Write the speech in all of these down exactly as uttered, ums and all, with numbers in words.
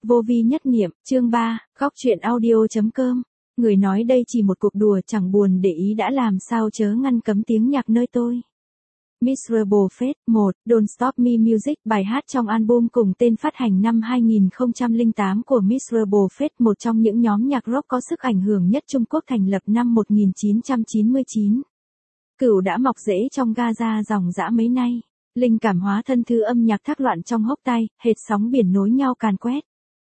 Vô vi nhất niệm, chương ba, góc truyện audio.com. Người nói đây chỉ một cuộc đùa, chẳng buồn để ý đã làm sao chớ ngăn cấm tiếng nhạc nơi tôi. Miserable Fate một, Don't Stop Me Music, bài hát trong album cùng tên phát hành năm hai nghìn không trăm lẻ tám của Miserable Fate, một trong những nhóm nhạc rock có sức ảnh hưởng nhất Trung Quốc, thành lập năm một nghìn chín trăm chín mươi chín. Cửu đã mọc rễ trong Gaza dòng dã mấy nay. Linh cảm hóa thân thứ âm nhạc thác loạn trong hốc tai, hệt sóng biển nối nhau càn quét.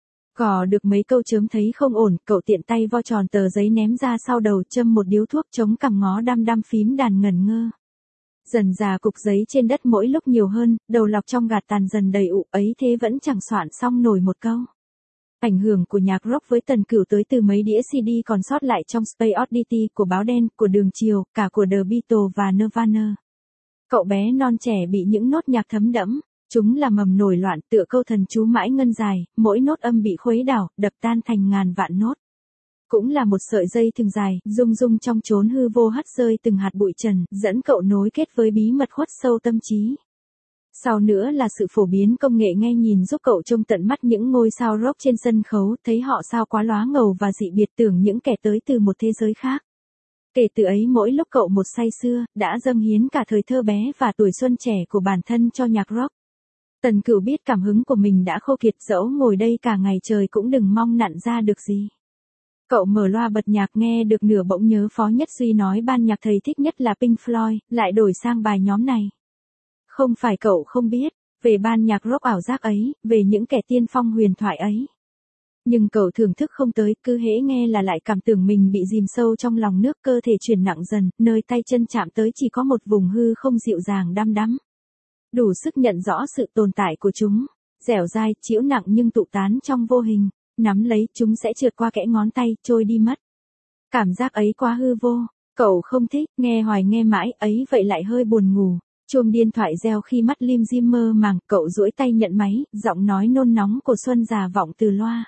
Gò được mấy câu chớm thấy không ổn, cậu tiện tay vo tròn tờ giấy ném ra sau đầu, châm một điếu thuốc chống cằm, ngó đăm đăm phím đàn ngẩn ngơ. Dần già cục giấy trên đất mỗi lúc nhiều hơn, đầu lọc trong gạt tàn dần đầy ụ, ấy thế vẫn chẳng soạn xong nổi một câu. Ảnh hưởng của nhạc rock với Tần Cửu tới từ mấy đĩa xê đê còn sót lại trong Space Oddity của Báo Đen, của Đường Chiều, cả của The Beatles và Nirvana. Cậu bé non trẻ bị những nốt nhạc thấm đẫm, chúng là mầm nổi loạn, tựa câu thần chú mãi ngân dài, mỗi nốt âm bị khuấy đảo, đập tan thành ngàn vạn nốt. Cũng là một sợi dây thừng dài, rung rung trong chốn hư vô, hắt rơi từng hạt bụi trần, dẫn cậu nối kết với bí mật khuất sâu tâm trí. Sau nữa là sự phổ biến công nghệ nghe nhìn giúp cậu trông tận mắt những ngôi sao rock trên sân khấu, thấy họ sao quá lóa ngầu và dị biệt, tưởng những kẻ tới từ một thế giới khác. Kể từ ấy mỗi lúc cậu một say sưa, đã dâng hiến cả thời thơ bé và tuổi xuân trẻ của bản thân cho nhạc rock. Tần Cửu biết cảm hứng của mình đã khô kiệt, dẫu ngồi đây cả ngày trời cũng đừng mong nặn ra được gì. Cậu mở loa bật nhạc nghe được nửa bỗng nhớ Phó Nhất Duy nói ban nhạc thầy thích nhất là Pink Floyd, lại đổi sang bài nhóm này. Không phải cậu không biết, về ban nhạc rock ảo giác ấy, về những kẻ tiên phong huyền thoại ấy. Nhưng cậu thưởng thức không tới, cứ hễ nghe là lại cảm tưởng mình bị dìm sâu trong lòng nước, cơ thể chuyển nặng dần, nơi tay chân chạm tới chỉ có một vùng hư không dịu dàng đăm đắm. Đủ sức nhận rõ sự tồn tại của chúng, dẻo dai, chịu nặng nhưng tụ tán trong vô hình, nắm lấy chúng sẽ trượt qua kẽ ngón tay, trôi đi mất. Cảm giác ấy quá hư vô, cậu không thích, nghe hoài nghe mãi, ấy vậy lại hơi buồn ngủ. Chuông điện thoại reo khi mắt lim dim mơ màng, cậu duỗi tay nhận máy, giọng nói nôn nóng của Xuân già vọng từ loa.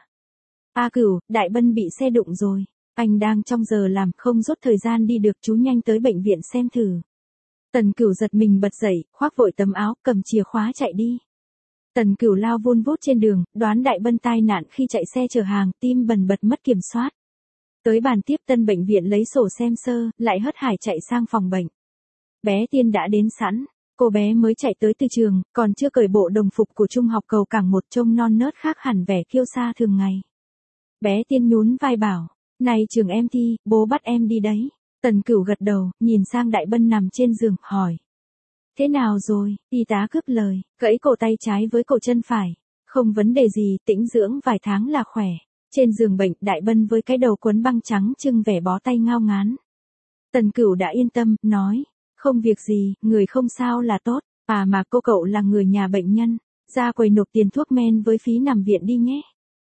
A Cửu, Đại Bân bị xe đụng rồi. Anh đang trong giờ làm, không rút thời gian đi được, chú nhanh tới bệnh viện xem thử. Tần Cửu giật mình bật dậy, khoác vội tấm áo, cầm chìa khóa chạy đi. Tần Cửu lao vun vút trên đường, đoán Đại Bân tai nạn khi chạy xe chở hàng, tim bần bật mất kiểm soát. Tới bàn tiếp tân bệnh viện lấy sổ xem sơ, lại hớt hải chạy sang phòng bệnh. Bé Tiên đã đến sẵn. Cô bé mới chạy tới từ trường, còn chưa cởi bộ đồng phục của trung học cầu cảng một, trông non nớt khác hẳn vẻ kiêu sa thường ngày. Bé Tiên nhún vai bảo, này trường em thi, bố bắt em đi đấy. Tần Cửu gật đầu, nhìn sang Đại Bân nằm trên giường, hỏi. Thế nào rồi? Y tá cướp lời, gãy cổ tay trái với cổ chân phải. Không vấn đề gì, tĩnh dưỡng vài tháng là khỏe. Trên giường bệnh, Đại Bân với cái đầu quấn băng trắng trưng vẻ bó tay ngao ngán. Tần Cửu đã yên tâm, nói. Không việc gì, người không sao là tốt. À mà cô cậu là người nhà bệnh nhân. Ra quầy nộp tiền thuốc men với phí nằm viện đi nhé.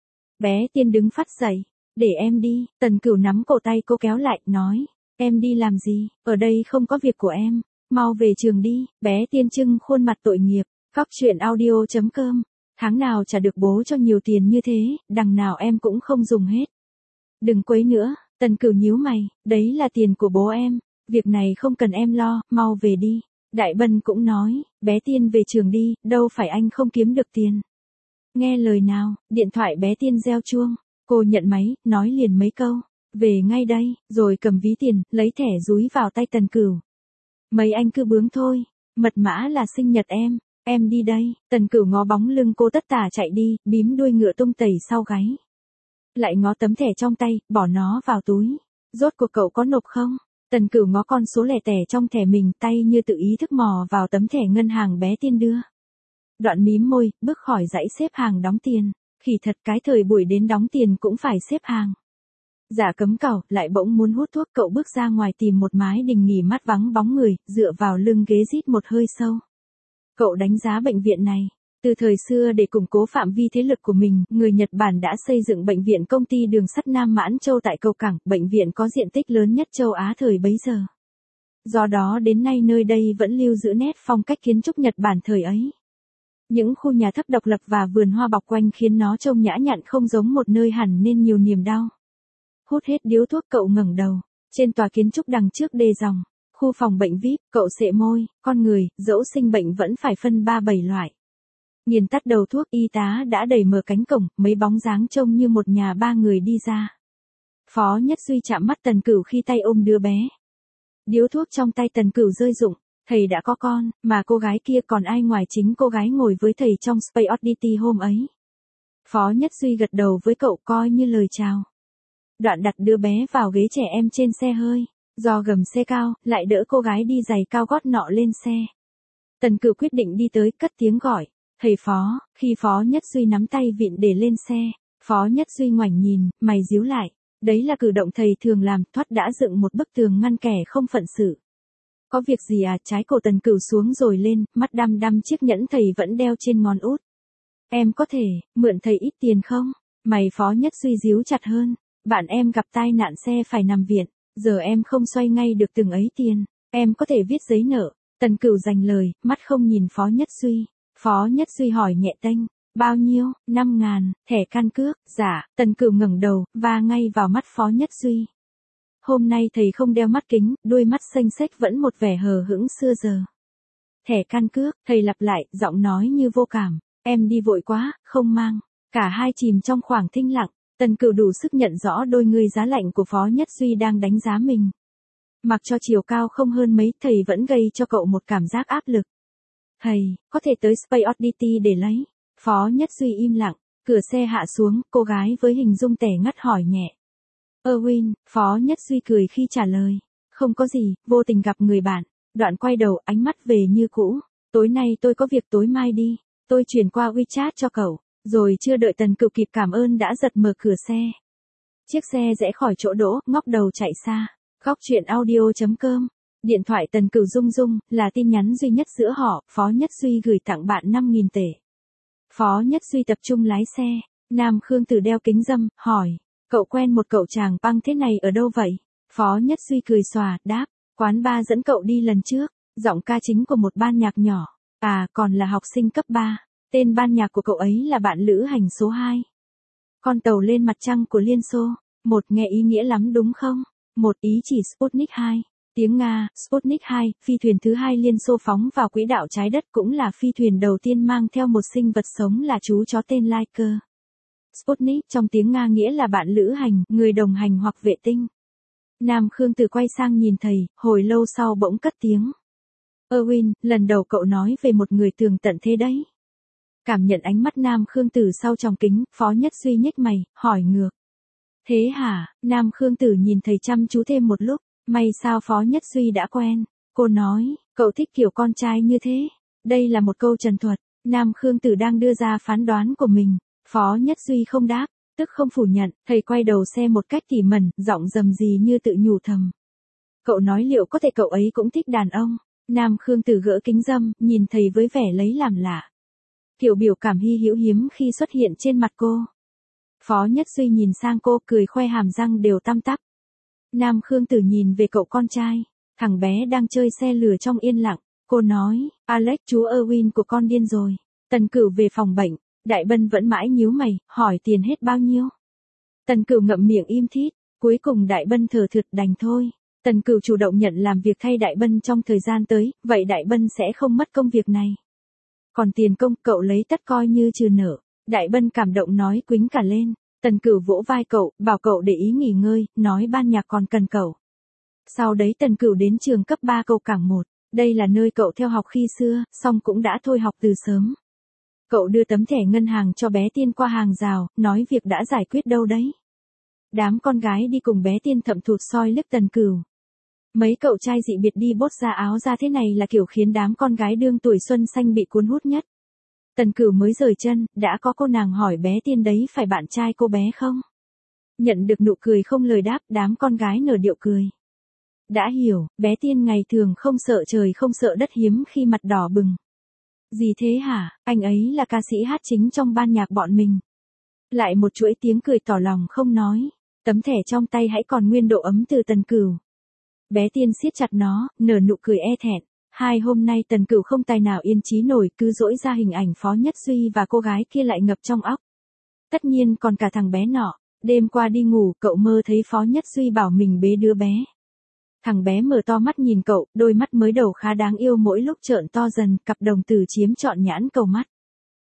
Bé Tiên đứng phắt dậy. Để em đi. Tần Cửu nắm cổ tay cô kéo lại, nói. Em đi làm gì? Ở đây không có việc của em. Mau về trường đi. Bé Tiên trưng khuôn mặt tội nghiệp. Góc truyện audio.com. Tháng nào trả được bố cho nhiều tiền như thế, đằng nào em cũng không dùng hết. Đừng quấy nữa. Tần Cửu nhíu mày. Đấy là tiền của bố em. Việc này không cần em lo, mau về đi. Đại Bân cũng nói, bé Tiên về trường đi, đâu phải anh không kiếm được tiền. Nghe lời nào, điện thoại bé Tiên reo chuông. Cô nhận máy, nói liền mấy câu. Về ngay đây, rồi cầm ví tiền, lấy thẻ dúi vào tay Tần Cửu. Mấy anh cứ bướng thôi, mật mã là sinh nhật em, em đi đây. Tần Cửu ngó bóng lưng cô tất tả chạy đi, bím đuôi ngựa tung tẩy sau gáy. Lại ngó tấm thẻ trong tay, bỏ nó vào túi. Rốt cuộc cậu có nộp không? Tần Cửu ngó con số lẻ tẻ trong thẻ mình, tay như tự ý thức mò vào tấm thẻ ngân hàng bé Tiên đưa. Đoạn mím môi, bước khỏi dãy xếp hàng đóng tiền. Khỉ thật, cái thời buổi đến đóng tiền cũng phải xếp hàng. Giả cấm cẩu, lại bỗng muốn hút thuốc, cậu bước ra ngoài tìm một mái đình nghỉ mát vắng bóng người, dựa vào lưng ghế rít một hơi sâu. Cậu đánh giá bệnh viện này. Từ thời xưa để củng cố phạm vi thế lực của mình, người Nhật Bản đã xây dựng bệnh viện công ty đường sắt Nam Mãn Châu tại cầu cảng, bệnh viện có diện tích lớn nhất châu Á thời bấy giờ. Do đó đến nay nơi đây vẫn lưu giữ nét phong cách kiến trúc Nhật Bản thời ấy. Những khu nhà thấp độc lập và vườn hoa bọc quanh khiến nó trông nhã nhặn, không giống một nơi hẳn nên nhiều niềm đau. Hút hết điếu thuốc, cậu ngẩng đầu. Trên tòa kiến trúc đằng trước đề dòng, khu phòng bệnh vi ai pi, cậu sệ môi, con người, dẫu sinh bệnh vẫn phải phân ba bảy loại. Nghiền tắt đầu thuốc, y tá đã đẩy mở cánh cổng, mấy bóng dáng trông như một nhà ba người đi ra. Phó Nhất Duy chạm mắt Tần Cửu khi tay ôm đứa bé. Điếu thuốc trong tay Tần Cửu rơi rụng, thầy đã có con, mà cô gái kia còn ai ngoài chính cô gái ngồi với thầy trong Space Oddity hôm ấy. Phó Nhất Duy gật đầu với cậu coi như lời chào. Đoạn đặt đứa bé vào ghế trẻ em trên xe hơi, do gầm xe cao, lại đỡ cô gái đi giày cao gót nọ lên xe. Tần Cửu quyết định đi tới, cất tiếng gọi, thầy Phó, khi Phó Nhất Duy nắm tay vịn để lên xe, Phó Nhất Duy ngoảnh nhìn, mày díu lại, đấy là cử động thầy thường làm, thoát đã dựng một bức tường ngăn kẻ không phận sự. Có việc gì à? Trái cổ Tần Cửu xuống rồi lên, mắt đăm đăm chiếc nhẫn thầy vẫn đeo trên ngón út. Em có thể, mượn thầy ít tiền không? Mày Phó Nhất Duy díu chặt hơn, bạn em gặp tai nạn xe phải nằm viện, giờ em không xoay ngay được từng ấy tiền, em có thể viết giấy nợ. Tần Cửu dành lời, mắt không nhìn Phó Nhất Duy. Phó Nhất Duy hỏi nhẹ tênh, bao nhiêu? Năm ngàn, thẻ căn cước, dạ. Tần Cửu ngẩng đầu, và ngay vào mắt Phó Nhất Duy. Hôm nay thầy không đeo mắt kính, đôi mắt xanh xếch vẫn một vẻ hờ hững xưa giờ. Thẻ căn cước, thầy lặp lại, giọng nói như vô cảm, em đi vội quá, không mang. Cả hai chìm trong khoảng thinh lặng, Tần Cửu đủ sức nhận rõ đôi người giá lạnh của Phó Nhất Duy đang đánh giá mình. Mặc cho chiều cao không hơn mấy, thầy vẫn gây cho cậu một cảm giác áp lực. Thầy, có thể tới Space Oddity để lấy. Phó Nhất Duy im lặng, cửa xe hạ xuống, cô gái với hình dung tẻ ngắt hỏi nhẹ. Erwin, Phó Nhất Duy cười khi trả lời. Không có gì, vô tình gặp người bạn. Đoạn quay đầu, ánh mắt về như cũ. Tối nay tôi có việc, tối mai đi. Tôi chuyển qua WeChat cho cậu. Rồi chưa đợi Tần Cửu kịp cảm ơn đã giật mở cửa xe. Chiếc xe rẽ khỏi chỗ đỗ, ngóc đầu chạy xa. Góc truyện audio chấm com. Điện thoại Tần Cửu rung rung, là tin nhắn duy nhất giữa họ, Phó Nhất Duy gửi tặng bạn năm nghìn tệ. Phó Nhất Duy tập trung lái xe, Nam Khương Tử đeo kính râm, hỏi, cậu quen một cậu chàng băng thế này ở đâu vậy? Phó Nhất Duy cười xòa, đáp, quán ba dẫn cậu đi lần trước, giọng ca chính của một ban nhạc nhỏ, à còn là học sinh cấp ba, tên ban nhạc của cậu ấy là bạn lữ hành số hai. Con tàu lên mặt trăng của Liên Xô, một nghe ý nghĩa lắm đúng không? Một ý chỉ Sputnik hai. Tiếng Nga, Sputnik hai, phi thuyền thứ hai Liên Xô phóng vào quỹ đạo trái đất cũng là phi thuyền đầu tiên mang theo một sinh vật sống là chú chó tên Laika. Sputnik trong tiếng Nga nghĩa là bạn lữ hành, người đồng hành hoặc vệ tinh. Nam Khương Tử quay sang nhìn thầy, hồi lâu sau bỗng cất tiếng. Erwin, lần đầu cậu nói về một người tường tận thế đấy. Cảm nhận ánh mắt Nam Khương Tử sau tròng kính, Phó Nhất Duy nhếch mày, hỏi ngược. Thế hả? Nam Khương Tử nhìn thầy chăm chú thêm một lúc. May sao Phó Nhất Duy đã quen. Cô nói, cậu thích kiểu con trai như thế. Đây là một câu trần thuật. Nam Khương Tử đang đưa ra phán đoán của mình. Phó Nhất Duy không đáp, tức không phủ nhận. Thầy quay đầu xe một cách tỉ mẩn, giọng rầm rì như tự nhủ thầm. Cậu nói liệu có thể cậu ấy cũng thích đàn ông. Nam Khương Tử gỡ kính râm, nhìn thầy với vẻ lấy làm lạ. Kiểu biểu cảm hy hữu hiếm khi xuất hiện trên mặt cô. Phó Nhất Duy nhìn sang cô, cười khoe hàm răng đều tăm tắp. Nam Khương Tử nhìn về cậu con trai, thằng bé đang chơi xe lửa trong yên lặng. Cô nói, Alex chú Erwin của con điên rồi. Tần Cửu về phòng bệnh, Đại Bân vẫn mãi nhíu mày, hỏi tiền hết bao nhiêu. Tần Cửu ngậm miệng im thít, cuối cùng Đại Bân thở thượt đành thôi. Tần Cửu chủ động nhận làm việc thay Đại Bân trong thời gian tới, vậy Đại Bân sẽ không mất công việc này. Còn tiền công cậu lấy tất coi như trừ nợ. Đại Bân cảm động nói quýnh cả lên. Tần Cửu vỗ vai cậu, bảo cậu để ý nghỉ ngơi, nói ban nhạc còn cần cậu. Sau đấy Tần Cửu đến trường cấp ba cầu Cảng một, đây là nơi cậu theo học khi xưa, song cũng đã thôi học từ sớm. Cậu đưa tấm thẻ ngân hàng cho bé Tiên qua hàng rào, nói việc đã giải quyết đâu đấy. Đám con gái đi cùng bé Tiên thậm thụt soi liếc Tần Cửu. Mấy cậu trai dị biệt đi bốt ra áo ra thế này là kiểu khiến đám con gái đương tuổi xuân xanh bị cuốn hút nhất. Tần Cửu mới rời chân, đã có cô nàng hỏi bé Tiên đấy phải bạn trai cô bé không? Nhận được nụ cười không lời đáp, đám con gái nở điệu cười. Đã hiểu, bé Tiên ngày thường không sợ trời không sợ đất hiếm khi mặt đỏ bừng. Gì thế hả, anh ấy là ca sĩ hát chính trong ban nhạc bọn mình. Lại một chuỗi tiếng cười tỏ lòng không nói, tấm thẻ trong tay hãy còn nguyên độ ấm từ Tần Cửu. Bé Tiên siết chặt nó, nở nụ cười e thẹn. Hai hôm nay Tần Cửu không tài nào yên trí nổi, cứ dỗi ra hình ảnh Phó Nhất Duy và cô gái kia lại ngập trong óc. Tất nhiên còn cả thằng bé nọ, đêm qua đi ngủ cậu mơ thấy Phó Nhất Duy bảo mình bế đứa bé. Thằng bé mở to mắt nhìn cậu, đôi mắt mới đầu khá đáng yêu mỗi lúc trợn to dần, cặp đồng tử chiếm trọn nhãn cầu mắt.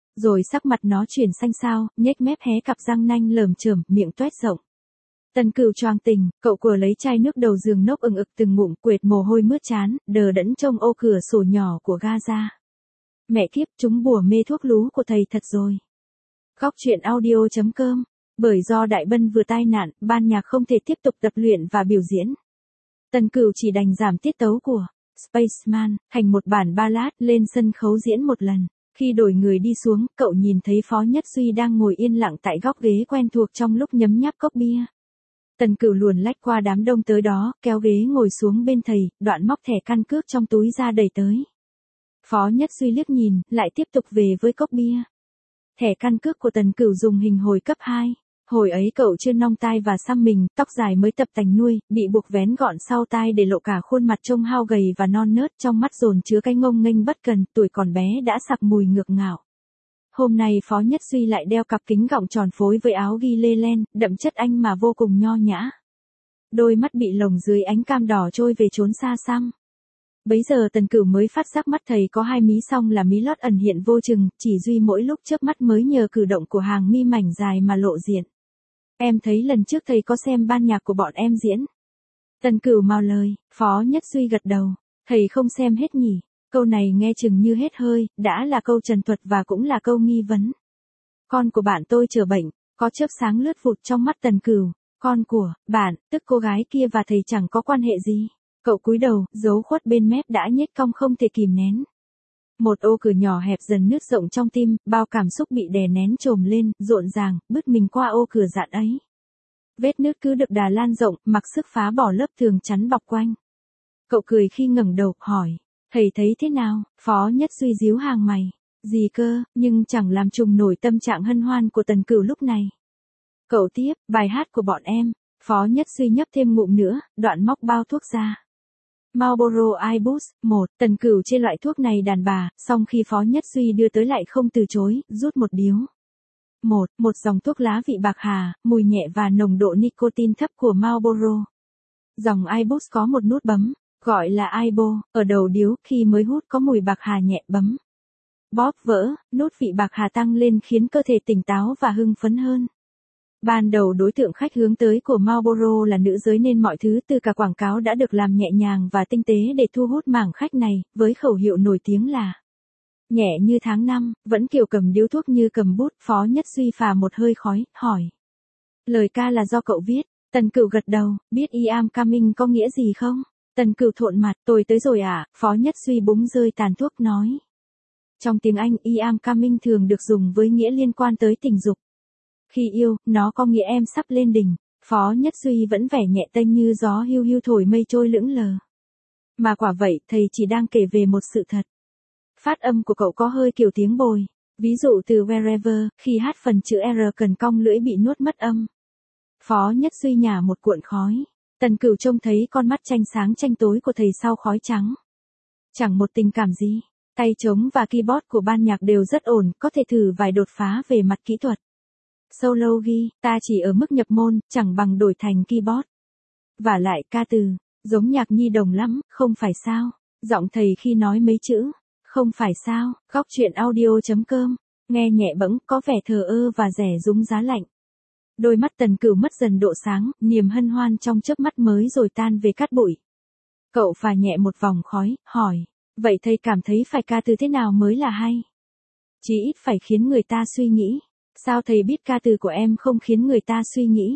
Rồi sắc mặt nó chuyển xanh xao, nhếch mép hé cặp răng nanh lởm chởm, miệng toét rộng. Tần Cửu choàng tỉnh, cậu vừa lấy chai nước đầu giường nốc ừng ực từng ngụm, quệt mồ hôi mướt trán, đờ đẫn trông ô cửa sổ nhỏ của ga ra. Mẹ kiếp, chúng bùa mê thuốc lú của thầy thật rồi. Góc truyện audio chấm com. Bởi do Đại Bân vừa tai nạn, ban nhạc không thể tiếp tục tập luyện và biểu diễn. Tần Cửu chỉ đành giảm tiết tấu của Spaceman thành một bản ballad lên sân khấu diễn một lần. Khi đổi người đi xuống, cậu nhìn thấy Phó Nhất Duy đang ngồi yên lặng tại góc ghế quen thuộc trong lúc nhấm nháp cốc bia. Tần Cửu luồn lách qua đám đông tới đó, kéo ghế ngồi xuống bên thầy, đoạn móc thẻ căn cước trong túi ra đẩy tới. Phó Nhất Duy liếc nhìn, lại tiếp tục về với cốc bia. Thẻ căn cước của Tần Cửu dùng hình hồi cấp hai. Hồi ấy cậu chưa nong tai và xăm mình, tóc dài mới tập tành nuôi, bị buộc vén gọn sau tai để lộ cả khuôn mặt trông hao gầy và non nớt, trong mắt dồn chứa cái ngông nghênh bất cần, tuổi còn bé đã sặc mùi ngược ngạo. Hôm nay Phó Nhất Duy lại đeo cặp kính gọng tròn phối với áo ghi lê len, đậm chất Anh mà vô cùng nho nhã. Đôi mắt bị lồng dưới ánh cam đỏ trôi về chốn xa xăm. Bấy giờ Tần Cửu mới phát giác mắt thầy có hai mí song là mí lót ẩn hiện vô chừng, chỉ duy mỗi lúc chớp mắt mới nhờ cử động của hàng mi mảnh dài mà lộ diện. Em thấy lần trước thầy có xem ban nhạc của bọn em diễn. Tần Cửu mau lời, Phó Nhất Duy gật đầu. Thầy không xem hết nhỉ? Câu này nghe chừng như hết hơi, đã là câu trần thuật và cũng là câu nghi vấn. Con của bạn tôi chữa bệnh, có chớp sáng lướt vụt trong mắt Tần Cửu. Con của bạn, tức cô gái kia và thầy chẳng có quan hệ gì. Cậu cúi đầu, dấu khuất bên mép đã nhếch cong không thể kìm nén. Một ô cửa nhỏ hẹp dần nứt rộng trong tim, bao cảm xúc bị đè nén trồm lên, rộn ràng, bứt mình qua ô cửa dạn ấy. Vết nứt cứ được đà lan rộng, mặc sức phá bỏ lớp tường chắn bọc quanh. Cậu cười khi ngẩng đầu, hỏi, thầy thấy thế nào? Phó Nhất Duy díu hàng mày. Gì cơ, nhưng chẳng làm trùng nổi tâm trạng hân hoan của Tần Cửu lúc này. Cậu tiếp, bài hát của bọn em. Phó Nhất Duy nhấp thêm ngụm nữa, đoạn móc bao thuốc ra. Marlboro iBus, một, Tần Cửu chê loại thuốc này đàn bà, song khi Phó Nhất Duy đưa tới lại không từ chối, rút một điếu. Một, một dòng thuốc lá vị bạc hà, mùi nhẹ và nồng độ nicotine thấp của Marlboro. Dòng iBus có một nút bấm, gọi là iBo, ở đầu điếu, khi mới hút có mùi bạc hà nhẹ bấm. Bóp vỡ, nút vị bạc hà tăng lên khiến cơ thể tỉnh táo và hưng phấn hơn. Ban đầu đối tượng khách hướng tới của Marlboro là nữ giới nên mọi thứ từ cả quảng cáo đã được làm nhẹ nhàng và tinh tế để thu hút mảng khách này, với khẩu hiệu nổi tiếng là nhẹ như tháng năm, vẫn kiểu cầm điếu thuốc như cầm bút. Phó Nhất Duy phà một hơi khói, hỏi. Lời ca là do cậu viết. Tần Cửu gật đầu, biết I am coming có nghĩa gì không? Tần Cửu thộn mặt, tôi tới rồi à? Phó Nhất Duy búng rơi tàn thuốc nói. Trong tiếng Anh, I am coming thường được dùng với nghĩa liên quan tới tình dục. Khi yêu, nó có nghĩa em sắp lên đỉnh. Phó Nhất Duy vẫn vẻ nhẹ tênh như gió hiu hiu thổi mây trôi lững lờ. Mà quả vậy, thầy chỉ đang kể về một sự thật. Phát âm của cậu có hơi kiểu tiếng bồi. Ví dụ từ wherever, khi hát phần chữ R cần cong lưỡi bị nuốt mất âm. Phó Nhất Duy nhả một cuộn khói. Tần Cửu trông thấy con mắt tranh sáng tranh tối của thầy sau khói trắng. Chẳng một tình cảm gì. Tay trống và keyboard của ban nhạc đều rất ổn, có thể thử vài đột phá về mặt kỹ thuật. Solo ghi, ta chỉ ở mức nhập môn, chẳng bằng đổi thành keyboard. Và lại ca từ, giống nhạc nhi đồng lắm, không phải sao? Giọng thầy khi nói mấy chữ, không phải sao? Góc truyện audio chấm com, nghe nhẹ bẫng, có vẻ thờ ơ và rẻ rúng giá lạnh. Đôi mắt Tần Cửu mất dần độ sáng, niềm hân hoan trong chớp mắt mới rồi tan về cát bụi. Cậu phà nhẹ một vòng khói, hỏi, vậy thầy cảm thấy phải ca từ thế nào mới là hay? Chí ít phải khiến người ta suy nghĩ. Sao thầy biết ca từ của em không khiến người ta suy nghĩ?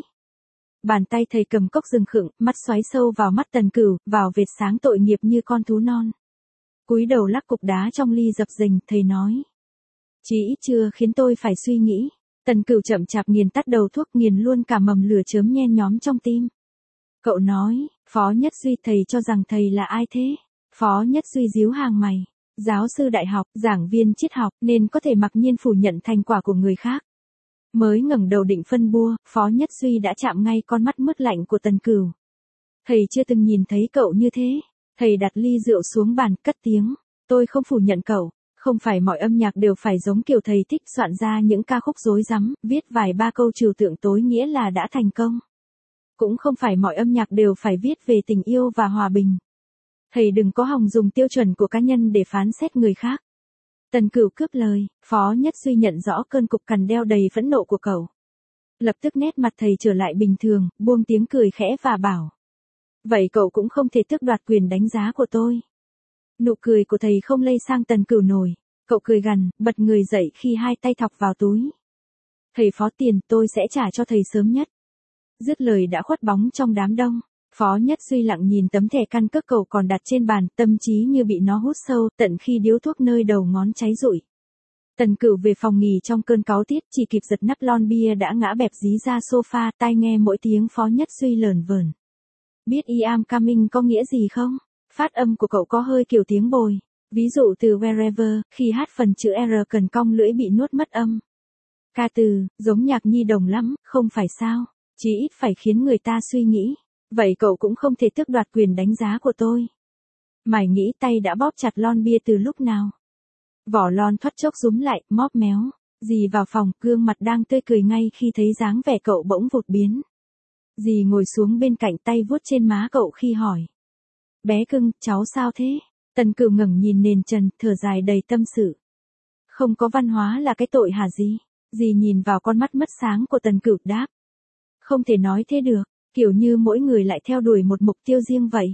Bàn tay thầy cầm cốc rừng khựng, mắt xoáy sâu vào mắt Tần Cửu, vào vệt sáng tội nghiệp như con thú non. Cúi đầu lắc cục đá trong ly dập dềnh, thầy nói. Chí ít chưa khiến tôi phải suy nghĩ. Tần Cửu chậm chạp nghiền tắt đầu thuốc, nghiền luôn cả mầm lửa chớm nhen nhóm trong tim. Cậu nói, Phó Nhất Duy, thầy cho rằng thầy là ai thế? Phó Nhất Duy díu hàng mày. Giáo sư đại học, giảng viên triết học, nên có thể mặc nhiên phủ nhận thành quả của người khác. Mới ngẩng đầu định phân bua, Phó Nhất Duy đã chạm ngay con mắt mướt lạnh của Tần Cửu. Thầy chưa từng nhìn thấy cậu như thế. Thầy đặt ly rượu xuống bàn, cất tiếng. Tôi không phủ nhận cậu. Không phải mọi âm nhạc đều phải giống kiểu thầy thích soạn ra những ca khúc rối rắm, viết vài ba câu trừu tượng tối nghĩa là đã thành công. Cũng không phải mọi âm nhạc đều phải viết về tình yêu và hòa bình. Thầy đừng có hòng dùng tiêu chuẩn của cá nhân để phán xét người khác. Tần Cửu cướp lời, Phó Nhất Duy nhận rõ cơn cục cằn đeo đầy phẫn nộ của cậu. Lập tức nét mặt thầy trở lại bình thường, buông tiếng cười khẽ và bảo. Vậy cậu cũng không thể tước đoạt quyền đánh giá của tôi. Nụ cười của thầy không lây sang Tần Cửu nổi. Cậu cười gằn, bật người dậy khi hai tay thọc vào túi. Thầy Phó tiền tôi sẽ trả cho thầy sớm nhất. Dứt lời đã khuất bóng trong đám đông. Phó Nhất Duy lặng nhìn tấm thẻ căn cước cậu còn đặt trên bàn, tâm trí như bị nó hút sâu, tận khi điếu thuốc nơi đầu ngón cháy rụi. Tần Cửu về phòng nghỉ trong cơn cáu tiết, chỉ kịp giật nắp lon bia đã ngã bẹp dí ra sofa, tai nghe mỗi tiếng Phó Nhất Duy lởn vởn. Biết I am coming có nghĩa gì không? Phát âm của cậu có hơi kiểu tiếng bồi. Ví dụ từ wherever, khi hát phần chữ R cần cong lưỡi bị nuốt mất âm. Ca từ, giống nhạc nhi đồng lắm, không phải sao? Chí ít phải khiến người ta suy nghĩ. Vậy cậu cũng không thể tước đoạt quyền đánh giá của tôi. Mải nghĩ tay đã bóp chặt lon bia từ lúc nào. Vỏ lon thoắt chốc rúm lại, móp méo. Dì vào phòng, gương mặt đang tươi cười ngay khi thấy dáng vẻ cậu bỗng vụt biến. Dì ngồi xuống bên cạnh, tay vuốt trên má cậu khi hỏi. Bé cưng, cháu sao thế? Tần Cửu ngẩng nhìn nền trần, thở dài đầy tâm sự. Không có văn hóa là cái tội hả dì? Dì nhìn vào con mắt mất sáng của Tần Cửu đáp. Không thể nói thế được, kiểu như mỗi người lại theo đuổi một mục tiêu riêng vậy.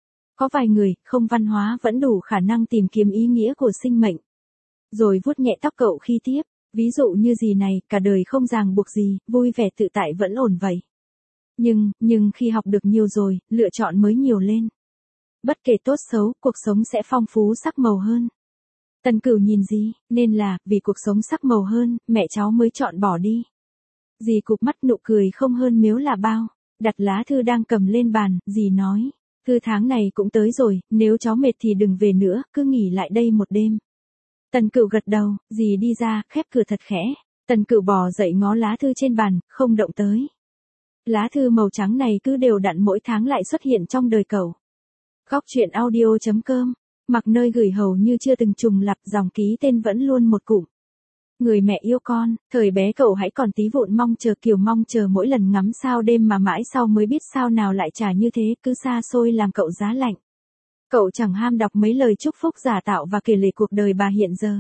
Có vài người, không văn hóa vẫn đủ khả năng tìm kiếm ý nghĩa của sinh mệnh. Rồi vuốt nhẹ tóc cậu khi tiếp, ví dụ như dì này, cả đời không ràng buộc gì, vui vẻ tự tại vẫn ổn vậy. Nhưng, nhưng khi học được nhiều rồi, lựa chọn mới nhiều lên. Bất kể tốt xấu, cuộc sống sẽ phong phú sắc màu hơn. Tần Cửu nhìn dì, nên là, vì cuộc sống sắc màu hơn, mẹ cháu mới chọn bỏ đi. Dì cụp mắt nụ cười không hơn miếu là bao. Đặt lá thư đang cầm lên bàn, dì nói. Thư tháng này cũng tới rồi, nếu cháu mệt thì đừng về nữa, cứ nghỉ lại đây một đêm. Tần Cửu gật đầu, dì đi ra, khép cửa thật khẽ. Tần Cửu bò dậy ngó lá thư trên bàn, không động tới. Lá thư màu trắng này cứ đều đặn mỗi tháng lại xuất hiện trong đời cậu. Góc truyện audio chấm com, mặc nơi gửi hầu như chưa từng trùng lặp, dòng ký tên vẫn luôn một cụm. Người mẹ yêu con, thời bé cậu hãy còn tí vụn mong chờ, kiểu mong chờ mỗi lần ngắm sao đêm mà mãi sau mới biết sao nào lại trả như thế, cứ xa xôi làm cậu giá lạnh. Cậu chẳng ham đọc mấy lời chúc phúc giả tạo và kể lể cuộc đời bà hiện giờ.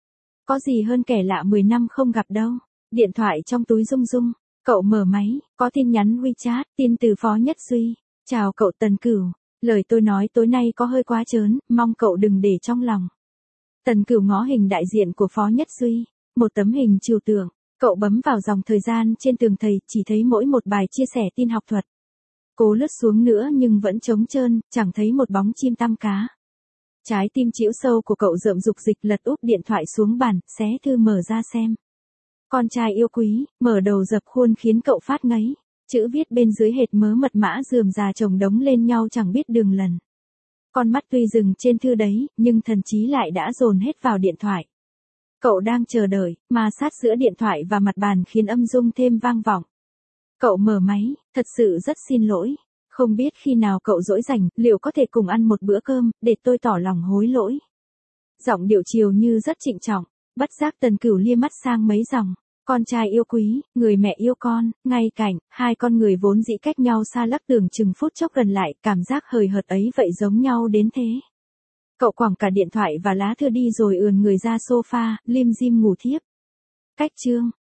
Có gì hơn kẻ lạ mười năm không gặp đâu. Điện thoại trong túi rung rung, cậu mở máy, có tin nhắn WeChat, tin từ Phó Nhất Duy. Chào cậu Tần Cửu, lời tôi nói tối nay có hơi quá trớn, mong cậu đừng để trong lòng. Tần Cửu ngó hình đại diện của Phó Nhất Duy. Một tấm hình trừu tượng, cậu bấm vào dòng thời gian trên tường thầy, chỉ thấy mỗi một bài chia sẻ tin học thuật. Cố lướt xuống nữa nhưng vẫn trống trơn, chẳng thấy một bóng chim tăm cá. Trái tim chĩu sâu của cậu rợm dục dịch, lật úp điện thoại xuống bàn, xé thư mở ra xem. Con trai yêu quý, mở đầu dập khuôn khiến cậu phát ngấy. Chữ viết bên dưới hệt mớ mật mã rườm rà chồng đống lên nhau chẳng biết đường lần. Con mắt tuy dừng trên thư đấy, nhưng thần trí lại đã dồn hết vào điện thoại. Cậu đang chờ đợi, mà sát giữa điện thoại và mặt bàn khiến âm dung thêm vang vọng. Cậu mở máy, thật sự rất xin lỗi. Không biết khi nào cậu rỗi rảnh, liệu có thể cùng ăn một bữa cơm, để tôi tỏ lòng hối lỗi. Giọng điệu chiều như rất trịnh trọng, bất giác Tần Cửu lia mắt sang mấy dòng. Con trai yêu quý, người mẹ yêu con, ngay cảnh, hai con người vốn dĩ cách nhau xa lắc tưởng chừng phút chốc gần lại, cảm giác hời hợt ấy vậy giống nhau đến thế. Cậu quẳng cả điện thoại và lá thư đi rồi ườn người ra sofa, lim dim ngủ thiếp. Cách chương